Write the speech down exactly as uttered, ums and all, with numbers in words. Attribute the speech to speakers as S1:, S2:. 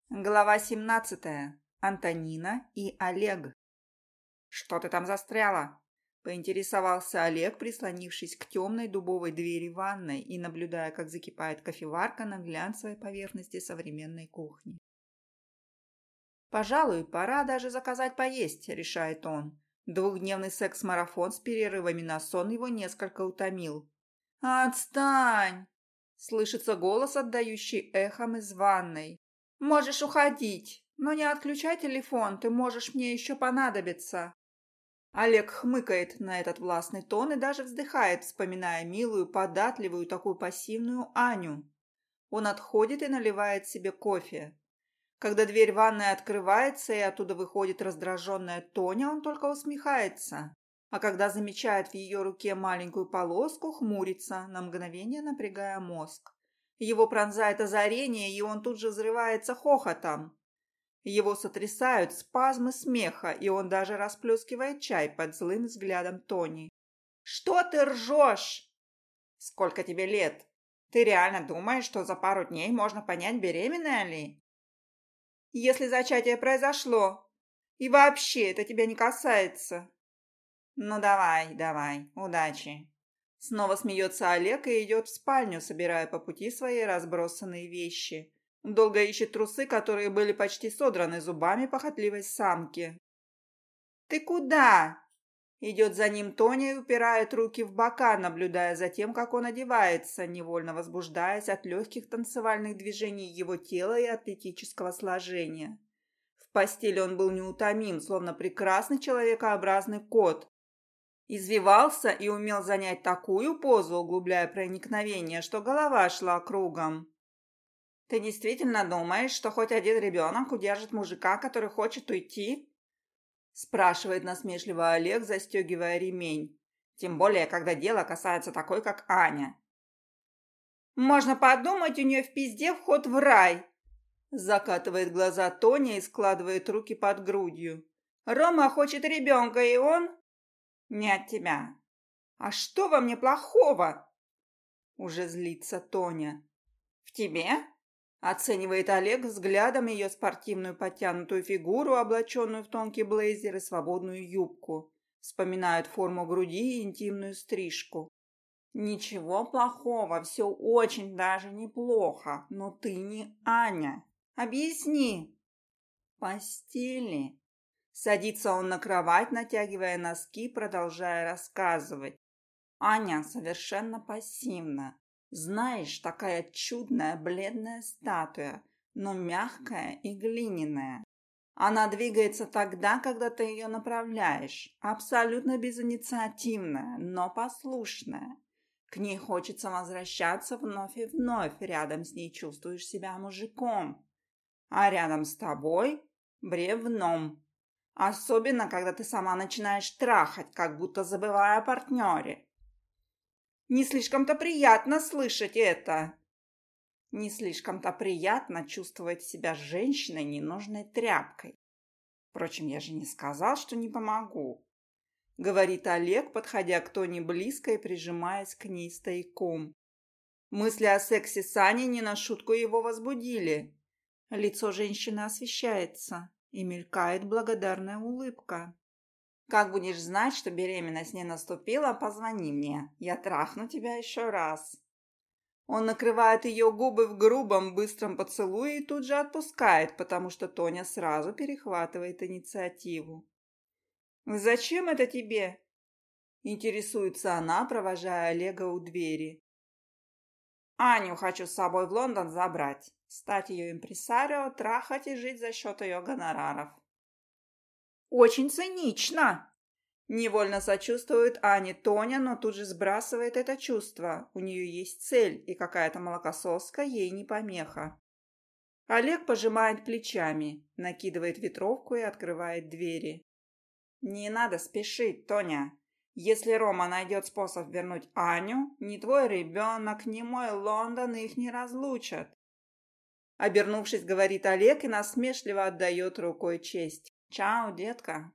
S1: Глава семнадцатая. Антонина и Олег. «Что ты там застряла?» – поинтересовался Олег, прислонившись к темной дубовой двери ванной и наблюдая, как закипает кофеварка на глянцевой поверхности современной кухни. «Пожалуй, пора даже заказать поесть», – решает он. Двухдневный секс-марафон с перерывами на сон его несколько утомил. «Отстань!» – слышится голос, отдающий эхом из ванной. «Можешь уходить, но не отключай телефон, ты можешь мне еще понадобиться». Олег хмыкает на этот властный тон и даже вздыхает, вспоминая милую, податливую, такую пассивную Аню. Он отходит и наливает себе кофе. Когда дверь ванной открывается и оттуда выходит раздраженная Тоня, он только усмехается. А когда замечает в ее руке маленькую полоску, хмурится, на мгновение напрягая мозг. Его пронзает озарение, и он тут же взрывается хохотом. Его сотрясают спазмы смеха, и он даже расплескивает чай под злым взглядом Тони. «Что ты ржешь?» «Сколько тебе лет? Ты реально думаешь, что за пару дней можно понять, беременная ли?» «Если зачатие произошло, и вообще это тебя не касается». «Ну давай, давай, удачи». Снова смеется Олег и идет в спальню, собирая по пути свои разбросанные вещи. Долго ищет трусы, которые были почти содраны зубами похотливой самки. «Ты куда?» Идет за ним Тоня и упирает руки в бока, наблюдая за тем, как он одевается, невольно возбуждаясь от легких танцевальных движений его тела и атлетического сложения. В постели он был неутомим, словно прекрасный человекообразный кот. Извивался и умел занять такую позу, углубляя проникновение, что голова шла кругом. «Ты действительно думаешь, что хоть один ребенок удержит мужика, который хочет уйти?» Спрашивает насмешливо Олег, застегивая ремень. Тем более, когда дело касается такой, как Аня. «Можно подумать, у нее в пизде вход в рай!» Закатывает глаза Тоня и складывает руки под грудью. «Рома хочет ребенка, и он...» «Не от тебя». «А что во мне плохого?» Уже злится Тоня. «В тебе?» Оценивает Олег взглядом ее спортивную подтянутую фигуру, облаченную в тонкий блейзер и свободную юбку. Вспоминает форму груди и интимную стрижку. «Ничего плохого, все очень даже неплохо, но ты не Аня. Объясни». «Постели». Садится он на кровать, натягивая носки, продолжая рассказывать. Аня совершенно пассивна. Знаешь, такая чудная бледная статуя, но мягкая и глиняная. Она двигается тогда, когда ты ее направляешь. Абсолютно безинициативная, но послушная. К ней хочется возвращаться вновь и вновь. Рядом с ней чувствуешь себя мужиком. А рядом с тобой – бревном. Особенно, когда ты сама начинаешь трахать, как будто забывая о партнере. Не слишком-то приятно слышать это. Не слишком-то приятно чувствовать себя женщиной ненужной тряпкой. Впрочем, я же не сказал, что не помогу. Говорит Олег, подходя к Тоне близко и прижимаясь к ней стояком. Мысли о сексе с Аней не на шутку его возбудили. Лицо женщины освещается, и мелькает благодарная улыбка. «Как будешь знать, что беременность не наступила, позвони мне. Я трахну тебя еще раз». Он накрывает ее губы в грубом, быстром поцелуе и тут же отпускает, потому что Тоня сразу перехватывает инициативу. «Зачем это тебе?» Интересуется она, провожая Олега у двери. «Аню хочу с собой в Лондон забрать, стать ее импресарио, трахать и жить за счет ее гонораров». «Очень цинично!» Невольно сочувствует Ане Тоня, но тут же сбрасывает это чувство. У нее есть цель, и какая-то молокососка ей не помеха. Олег пожимает плечами, накидывает ветровку и открывает двери. «Не надо спешить, Тоня. Если Рома найдет способ вернуть Аню, ни твой ребенок, ни мой Лондон их не разлучат». Обернувшись, говорит Олег и насмешливо отдает рукой честь. «Чао, детка».